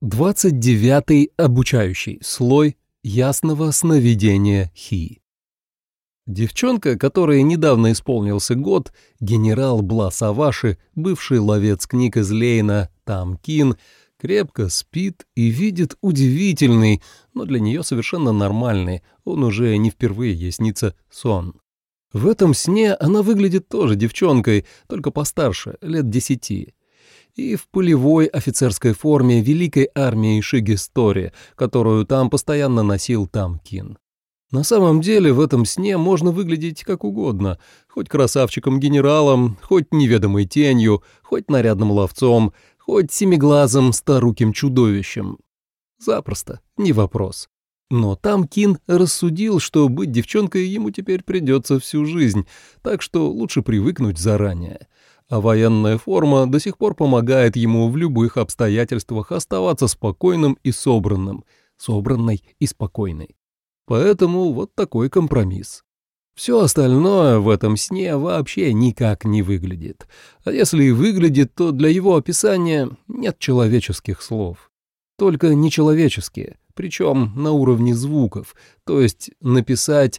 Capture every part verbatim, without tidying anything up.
Двадцать девятый обучающий слой ясного сновидения Хи. Девчонка, которой недавно исполнился год, генерал Блас Аваши, бывший ловец книг из Лейна Тамкин, крепко спит и видит удивительный, но для нее совершенно нормальный, он уже не впервые ей снится, сон. В этом сне она выглядит тоже девчонкой, только постарше, лет десяти. И в полевой офицерской форме великой армии Шигестори, которую там постоянно носил Тамкин. На самом деле в этом сне можно выглядеть как угодно, хоть красавчиком-генералом, хоть неведомой тенью, хоть нарядным ловцом, хоть семиглазым старуким чудовищем. Запросто, не вопрос. Но Тамкин рассудил, что быть девчонкой ему теперь придется всю жизнь, так что лучше привыкнуть заранее. А военная форма до сих пор помогает ему в любых обстоятельствах оставаться спокойным и собранным, собранной и спокойной. Поэтому вот такой компромисс. Все остальное в этом сне вообще никак не выглядит. А если и выглядит, то для его описания нет человеческих слов. Только нечеловеческие, причем на уровне звуков. То есть написать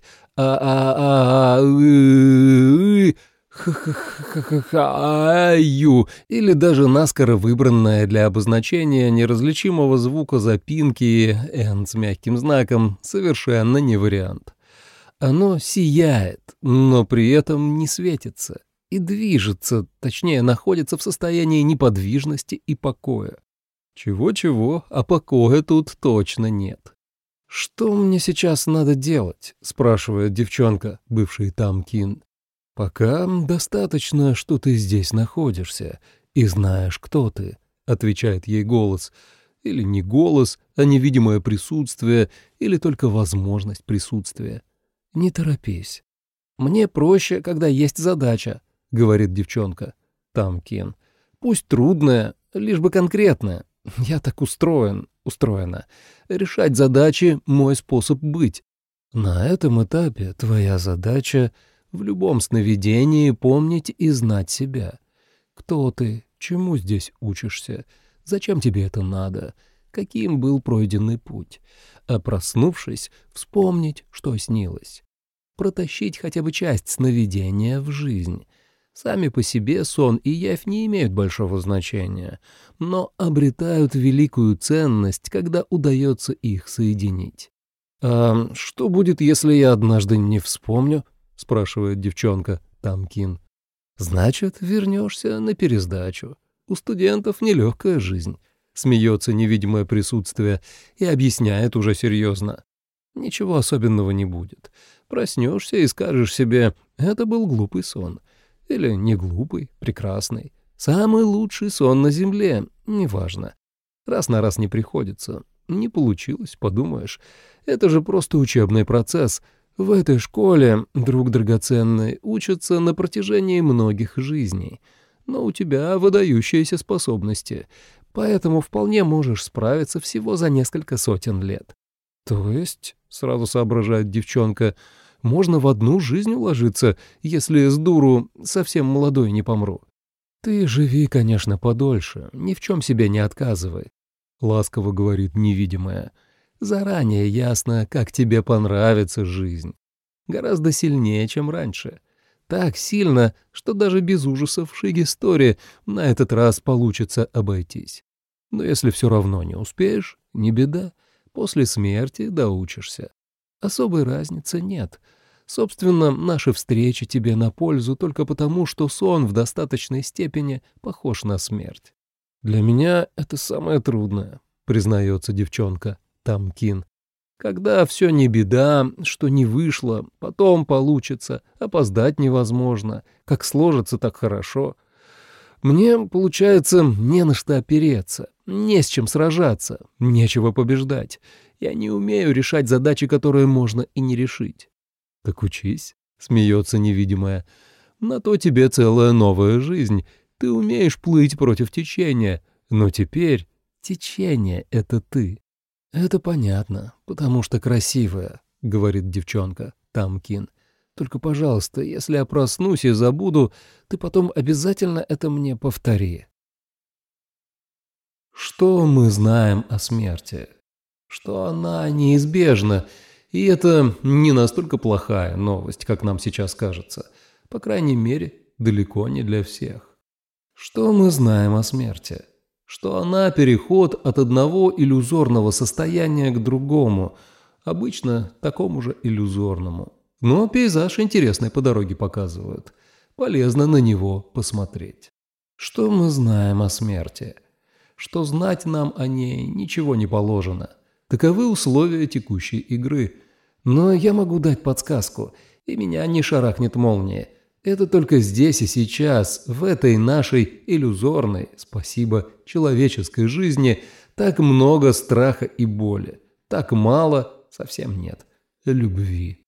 «а-а-а-а-ы-ы-ы», «ха-ха-ха-ха-ха-аю» или даже наскоро выбранное для обозначения неразличимого звука запинки «н» с мягким знаком совершенно не вариант. Оно сияет, но при этом не светится и движется, точнее, находится в состоянии неподвижности и покоя. Чего-чего, а покоя тут точно нет. «Что мне сейчас надо делать?» — спрашивает девчонка, бывший Тамкин. «Пока достаточно, что ты здесь находишься и знаешь, кто ты», — отвечает ей голос. Или не голос, а невидимое присутствие, или только возможность присутствия. «Не торопись». «Мне проще, когда есть задача», — говорит девчонка. Тамкин. «Пусть трудная, лишь бы конкретная. Я так устроен, устроена. Решать задачи — мой способ быть. На этом этапе твоя задача — в любом сновидении помнить и знать себя. Кто ты, чему здесь учишься, зачем тебе это надо, каким был пройденный путь. А проснувшись, вспомнить, что снилось. Протащить хотя бы часть сновидения в жизнь. Сами по себе сон и явь не имеют большого значения, но обретают великую ценность, когда удается их соединить. «А что будет, если я однажды не вспомню?» — спрашивает девчонка Тамкин. «Значит, вернешься на пересдачу. У студентов нелегкая жизнь», — смеется невидимое присутствие и объясняет уже серьезно. «Ничего особенного не будет. Проснешься и скажешь себе, это был глупый сон. Или не глупый, прекрасный. Самый лучший сон на земле, неважно. Раз на раз не приходится. Не получилось, подумаешь. Это же просто учебный процесс. В этой школе, друг драгоценный, учатся на протяжении многих жизней. Но у тебя выдающиеся способности, поэтому вполне можешь справиться всего за несколько сотен лет». «То есть, — сразу соображает девчонка, — можно в одну жизнь уложиться, если с дуру совсем молодой не помру? Ты живи, конечно, подольше, ни в чем себе не отказывай», — ласково говорит невидимая. «Заранее ясно, как тебе понравится жизнь. Гораздо сильнее, чем раньше. Так сильно, что даже без ужасов Шигестори на этот раз получится обойтись. Но если все равно не успеешь, не беда, после смерти доучишься. Особой разницы нет. Собственно, наши встречи тебе на пользу только потому, что сон в достаточной степени похож на смерть. Для меня это самое трудное», — признается девчонка Тамкин. «Когда все не беда, что не вышло, потом получится, опоздать невозможно, как сложится, так хорошо. Мне, получается, не на что опереться, не с чем сражаться, нечего побеждать. Я не умею решать задачи, которые можно и не решить». «Так учись», — смеется невидимая. «На то тебе целая новая жизнь. Ты умеешь плыть против течения, но теперь течение — это ты». «Это понятно, потому что красивая», — говорит девчонка Тамкин. «Только, пожалуйста, если я проснусь и забуду, ты потом обязательно это мне повтори». «Что Что мы знаем о смерти? Что она неизбежна, и это не настолько плохая новость, как нам сейчас кажется. По крайней мере, далеко не для всех. Что мы знаем о смерти? Что она переход от одного иллюзорного состояния к другому, обычно такому же иллюзорному. Но пейзаж интересный по дороге показывают. Полезно на него посмотреть. Что мы знаем о смерти? Что знать нам о ней ничего не положено. Таковы условия текущей игры. Но я могу дать подсказку, и меня не шарахнет молния. Это только здесь и сейчас, в этой нашей иллюзорной, спасибо, человеческой жизни, так много страха и боли, так мало, совсем нет, любви.